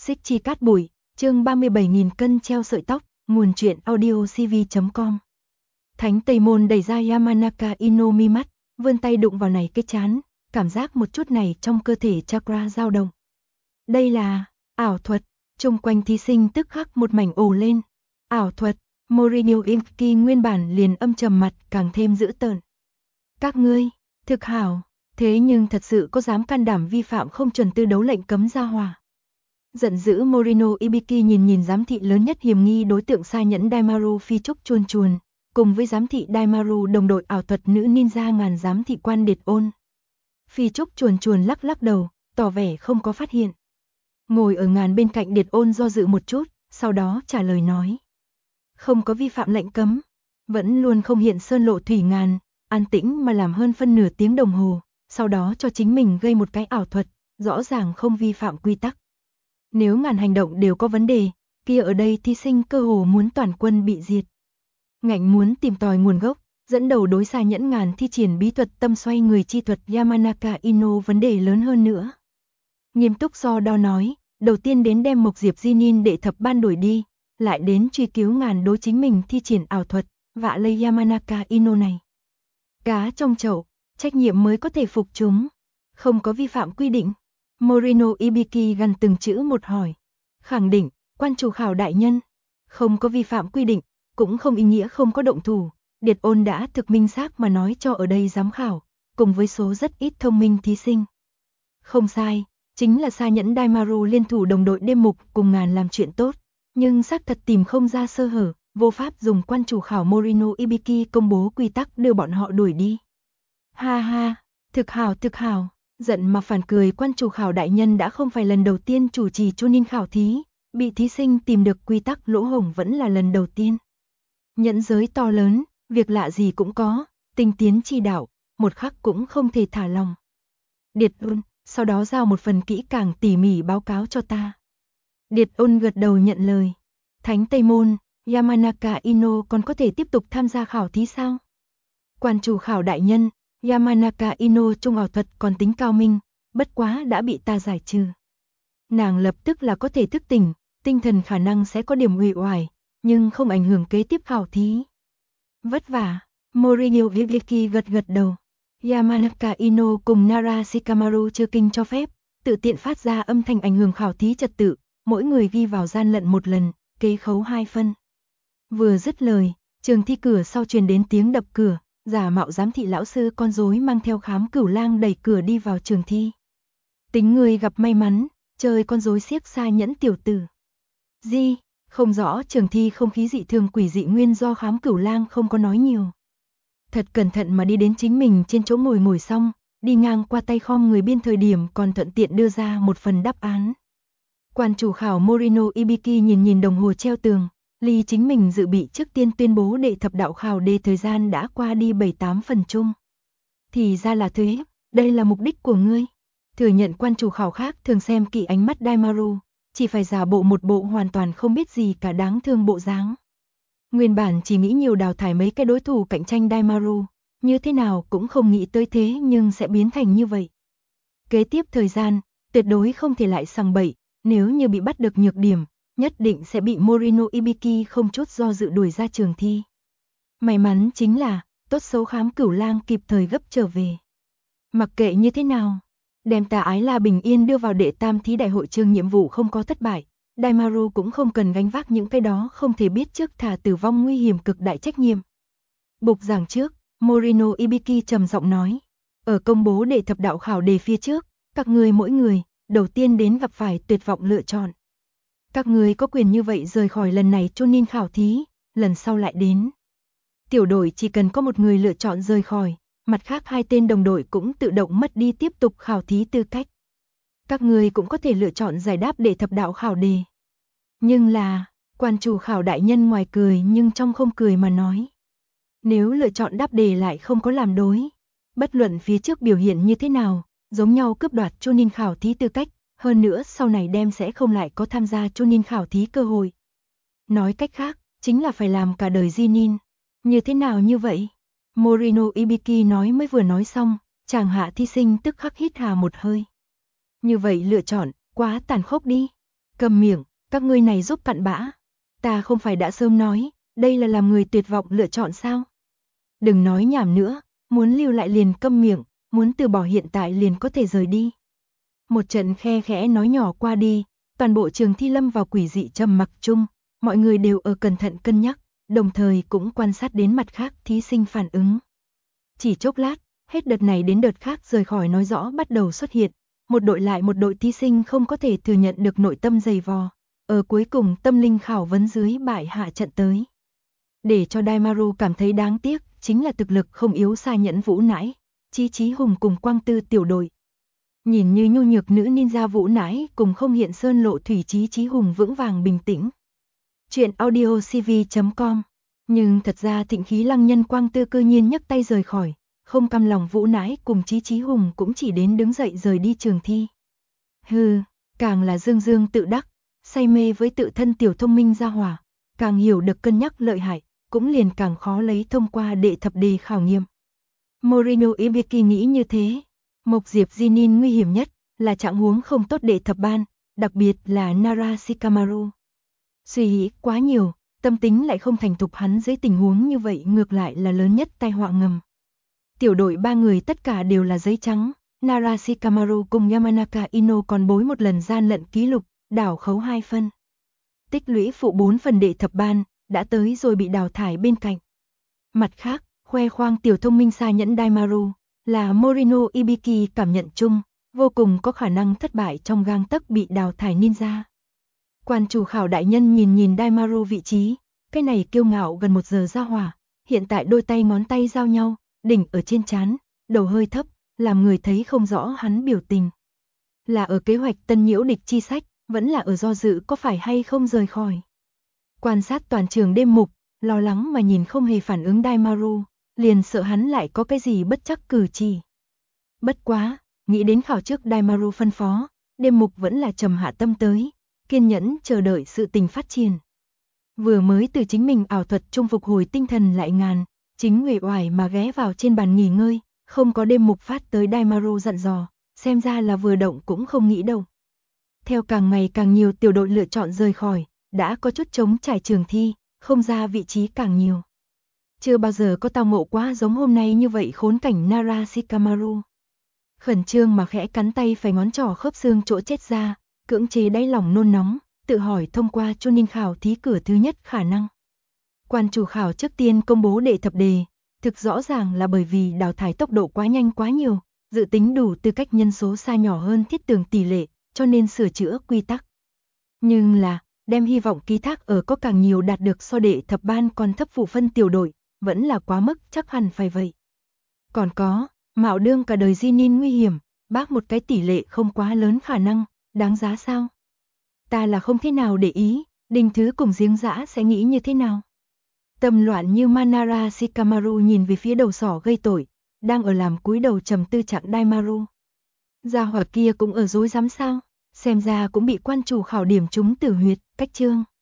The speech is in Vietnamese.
Xích chi cát bụi, chương 37.000 cân treo sợi tóc, nguồn truyện audio cv.com. Thánh Tây Môn đẩy ra Yamanaka Ino mi mắt, vươn tay đụng vào này cái chán, cảm giác một chút này trong cơ thể chakra dao động. Đây là ảo thuật, chung quanh thí sinh tức khắc một mảnh ồ lên. Ảo thuật, Mourinho Inki nguyên bản liền âm trầm mặt càng thêm dữ tợn. Các ngươi, thực hảo, thế nhưng thật sự có dám can đảm vi phạm không chuẩn tư đấu lệnh cấm gia hỏa. Giận dữ Mourinho Ibiki nhìn giám thị lớn nhất hiểm nghi đối tượng sa nhẫn Daimaru phi trúc chuồn chuồn, cùng với giám thị Daimaru đồng đội ảo thuật nữ ninja ngàn giám thị quan Điệt Ôn. Phi trúc chuồn chuồn lắc lắc đầu, tỏ vẻ không có phát hiện. Ngồi ở ngàn bên cạnh Điệt Ôn do dự một chút, sau đó trả lời nói. Không có vi phạm lệnh cấm, vẫn luôn không hiện sơn lộ thủy ngàn, an tĩnh mà làm hơn phân nửa tiếng đồng hồ, sau đó cho chính mình gây một cái ảo thuật, rõ ràng không vi phạm quy tắc. Nếu ngàn hành động đều có vấn đề, kia ở đây thí sinh cơ hồ muốn toàn quân bị diệt. Ngạnh muốn tìm tòi nguồn gốc, dẫn đầu đối sa nhẫn ngàn thi triển bí thuật tâm xoay người chi thuật Yamanaka Ino vấn đề lớn hơn nữa. Nghiêm túc so đo nói, đầu tiên đến đem Mộc Diệp Jinin đệ thập ban đuổi đi, lại đến truy cứu ngàn đối chính mình thi triển ảo thuật, vạ lây Yamanaka Ino này. Cá trong chậu, trách nhiệm mới có thể phục chúng, không có vi phạm quy định. Mourinho Ibiki gần từng chữ một hỏi. Khẳng định, quan chủ khảo đại nhân, không có vi phạm quy định, cũng không ý nghĩa không có động thủ. Điệt Ôn đã thực minh xác mà nói cho ở đây giám khảo, cùng với số rất ít thông minh thí sinh. Không sai, chính là sa nhẫn Daimaru liên thủ đồng đội đêm mục cùng ngàn làm chuyện tốt, nhưng xác thật tìm không ra sơ hở, vô pháp dùng quan chủ khảo Mourinho Ibiki công bố quy tắc đưa bọn họ đuổi đi. Ha ha, thực hảo. Giận mà phản cười quan chủ khảo đại nhân đã không phải lần đầu tiên chủ trì Chunin khảo thí, bị thí sinh tìm được quy tắc lỗ hổng vẫn là lần đầu tiên. Nhẫn giới to lớn, việc lạ gì cũng có, tinh tiến chi đạo, một khắc cũng không thể thả lòng. Điệt Ôn, sau đó giao một phần kỹ càng tỉ mỉ báo cáo cho ta. Điệt Ôn gật đầu nhận lời. Thánh Tây Môn, Yamanaka Ino còn có thể tiếp tục tham gia khảo thí sao? Quan chủ khảo đại nhân, Yamanaka Ino trung ảo thuật còn tính cao minh, bất quá đã bị ta giải trừ. Nàng lập tức là có thể thức tỉnh, tinh thần khả năng sẽ có điểm uể oải, nhưng không ảnh hưởng kế tiếp khảo thí. Vất vả, Mourinho Ibiki gật đầu. Yamanaka Ino cùng Nara Shikamaru chưa kinh cho phép, tự tiện phát ra âm thanh ảnh hưởng khảo thí trật tự, mỗi người ghi vào gian lận một lần, kế khấu 2 phân. Vừa dứt lời, trường thi cửa sau truyền đến tiếng đập cửa. Giả mạo giám thị lão sư con rối mang theo Khám Cửu Lang đẩy cửa đi vào trường thi. Tính người gặp may mắn, chơi con rối xiếc sa nhẫn tiểu tử. Di, không rõ trường thi không khí dị thường quỷ dị nguyên do Khám Cửu Lang không có nói nhiều. Thật cẩn thận mà đi đến chính mình trên chỗ ngồi xong, đi ngang qua tay khom người biên thời điểm còn thuận tiện đưa ra một phần đáp án. Quan chủ khảo Mourinho Ibiki nhìn đồng hồ treo tường. Ly chính mình dự bị trước tiên tuyên bố đệ thập đạo khảo đề thời gian đã qua đi 7-8 phần chung. Thì ra là thế, đây là mục đích của ngươi. Thừa nhận quan chủ khảo khác thường xem kỹ ánh mắt Daimaru, chỉ phải giả bộ một bộ hoàn toàn không biết gì cả đáng thương bộ dáng. Nguyên bản chỉ nghĩ nhiều đào thải mấy cái đối thủ cạnh tranh Daimaru, như thế nào cũng không nghĩ tới thế nhưng sẽ biến thành như vậy. Kế tiếp thời gian, tuyệt đối không thể lại sằng bậy, nếu như bị bắt được nhược điểm, nhất định sẽ bị Mourinho Ibiki không chút do dự đuổi ra trường thi. May mắn chính là, tốt xấu Khám Cửu Lang kịp thời gấp trở về. Mặc kệ như thế nào, đem Tà Ái La bình yên đưa vào đệ tam thí đại hội trường nhiệm vụ không có thất bại, Daimaru cũng không cần gánh vác những cái đó không thể biết trước thà tử vong nguy hiểm cực đại trách nhiệm. Bục giảng trước, Mourinho Ibiki trầm giọng nói, ở công bố đệ thập đạo khảo đề phía trước, các ngươi mỗi người, đầu tiên đến gặp phải tuyệt vọng lựa chọn. Các người có quyền như vậy rời khỏi lần này Chunin khảo thí, lần sau lại đến. Tiểu đội chỉ cần có một người lựa chọn rời khỏi, mặt khác 2 tên đồng đội cũng tự động mất đi tiếp tục khảo thí tư cách. Các người cũng có thể lựa chọn giải đáp để thập đạo khảo đề. Nhưng là, quan chủ khảo đại nhân ngoài cười nhưng trong không cười mà nói. Nếu lựa chọn đáp đề lại không có làm đối, bất luận phía trước biểu hiện như thế nào, giống nhau cướp đoạt Chunin khảo thí tư cách. Hơn nữa sau này đem sẽ không lại có tham gia Chunin khảo thí cơ hội. Nói cách khác, chính là phải làm cả đời Jinin. Như thế nào như vậy? Mourinho Ibiki nói mới vừa nói xong, chàng hạ thí sinh tức khắc hít hà một hơi. Như vậy lựa chọn, quá tàn khốc đi. Cầm miệng, các ngươi này giúp cặn bã. Ta không phải đã sớm nói, đây là làm người tuyệt vọng lựa chọn sao? Đừng nói nhảm nữa, muốn lưu lại liền câm miệng, muốn từ bỏ hiện tại liền có thể rời đi. Một trận khe khẽ nói nhỏ qua đi, toàn bộ trường thi lâm vào quỷ dị trầm mặc chung, mọi người đều ở cẩn thận cân nhắc, đồng thời cũng quan sát đến mặt khác thí sinh phản ứng. Chỉ chốc lát, hết đợt này đến đợt khác rời khỏi nói rõ bắt đầu xuất hiện, một đội lại một đội thí sinh không có thể thừa nhận được nội tâm dày vò, ở cuối cùng tâm linh khảo vấn dưới bại hạ trận tới. Để cho Daimaru cảm thấy đáng tiếc, chính là thực lực không yếu xa Nhẫn Vũ Nãi, Chí Hùng cùng Quang Tư tiểu đội. Nhìn như nhu nhược nữ ninja Vũ Nãi cùng không hiện sơn lộ thủy Chí Hùng vững vàng bình tĩnh. Chuyện audio cv.com. Nhưng thật ra thịnh khí lăng nhân Quang Tư cư nhiên nhấc tay rời khỏi, không cam lòng Vũ Nãi cùng Chí Hùng cũng chỉ đến đứng dậy rời đi trường thi. Hừ, càng là dương tự đắc, say mê với tự thân tiểu thông minh gia hỏa, càng hiểu được cân nhắc lợi hại, cũng liền càng khó lấy thông qua đệ thập đề khảo nghiệm. Morino Ibiki nghĩ như thế. Mộc Diệp Jinin nguy hiểm nhất là trạng huống không tốt đệ thập ban, đặc biệt là Nara Shikamaru. Suy nghĩ quá nhiều, tâm tính lại không thành thục, hắn dưới tình huống như vậy ngược lại là lớn nhất tai họa ngầm. Tiểu đội 3 người tất cả đều là giấy trắng, Nara Shikamaru cùng Yamanaka Ino còn bối một lần gian lận ký lục, đảo khấu 2 phân. Tích lũy phụ 4 phần đệ thập ban, đã tới rồi bị đào thải bên cạnh. Mặt khác, khoe khoang tiểu thông minh xa nhẫn Daimaru, là Morino Ibiki cảm nhận chung, vô cùng có khả năng thất bại trong gang tấc bị đào thải ninja. Quan chủ khảo đại nhân nhìn Daimaru vị trí, cái này kiêu ngạo gần 1 giờ ra hỏa, hiện tại đôi tay ngón tay giao nhau, đỉnh ở trên trán, đầu hơi thấp, làm người thấy không rõ hắn biểu tình. Là ở kế hoạch tân nhiễu địch chi sách, vẫn là ở do dự có phải hay không rời khỏi. Quan sát toàn trường đêm mục, lo lắng mà nhìn không hề phản ứng Daimaru, liền sợ hắn lại có cái gì bất chắc cử chỉ. Bất quá, nghĩ đến khảo trước Daimaru phân phó, đêm mục vẫn là trầm hạ tâm tới, kiên nhẫn chờ đợi sự tình phát triển. Vừa mới từ chính mình ảo thuật trung phục hồi tinh thần lại ngàn, chính uể oải mà ghé vào trên bàn nghỉ ngơi, không có đêm mục phát tới Daimaru dặn dò, xem ra là vừa động cũng không nghĩ đâu. Theo càng ngày càng nhiều tiểu đội lựa chọn rời khỏi, đã có chút trống trải trường thi, không ra vị trí càng nhiều. Chưa bao giờ có tao ngộ quá giống hôm nay như vậy khốn cảnh Nara Shikamaru. Khẩn trương mà khẽ cắn tay phải ngón trỏ khớp xương chỗ chết ra, cưỡng chế đáy lòng nôn nóng, tự hỏi thông qua Chunin khảo thí cửa thứ nhất khả năng. Quan chủ khảo trước tiên công bố đệ thập đề, thực rõ ràng là bởi vì đào thải tốc độ quá nhanh quá nhiều, dự tính đủ tư cách nhân số xa nhỏ hơn thiết tưởng tỷ lệ, cho nên sửa chữa quy tắc. Nhưng là, đem hy vọng ký thác ở có càng nhiều đạt được so đệ thập ban còn thấp phụ phân tiểu đội, vẫn là quá mức, chắc hẳn phải vậy. Còn có, mạo đương cả đời Jinin nguy hiểm, bác một cái tỷ lệ không quá lớn khả năng, đáng giá sao? Ta là không thế nào để ý, Đình Thứ cùng Giếng Dã sẽ nghĩ như thế nào? Tâm loạn như Manara Shikamaru nhìn về phía đầu sỏ gây tội, đang ở làm cúi đầu trầm tư trạng Daimaru. Gia hỏa kia cũng ở dối rắm sao? Xem ra cũng bị quan chủ khảo điểm trúng tử huyệt, cách chương.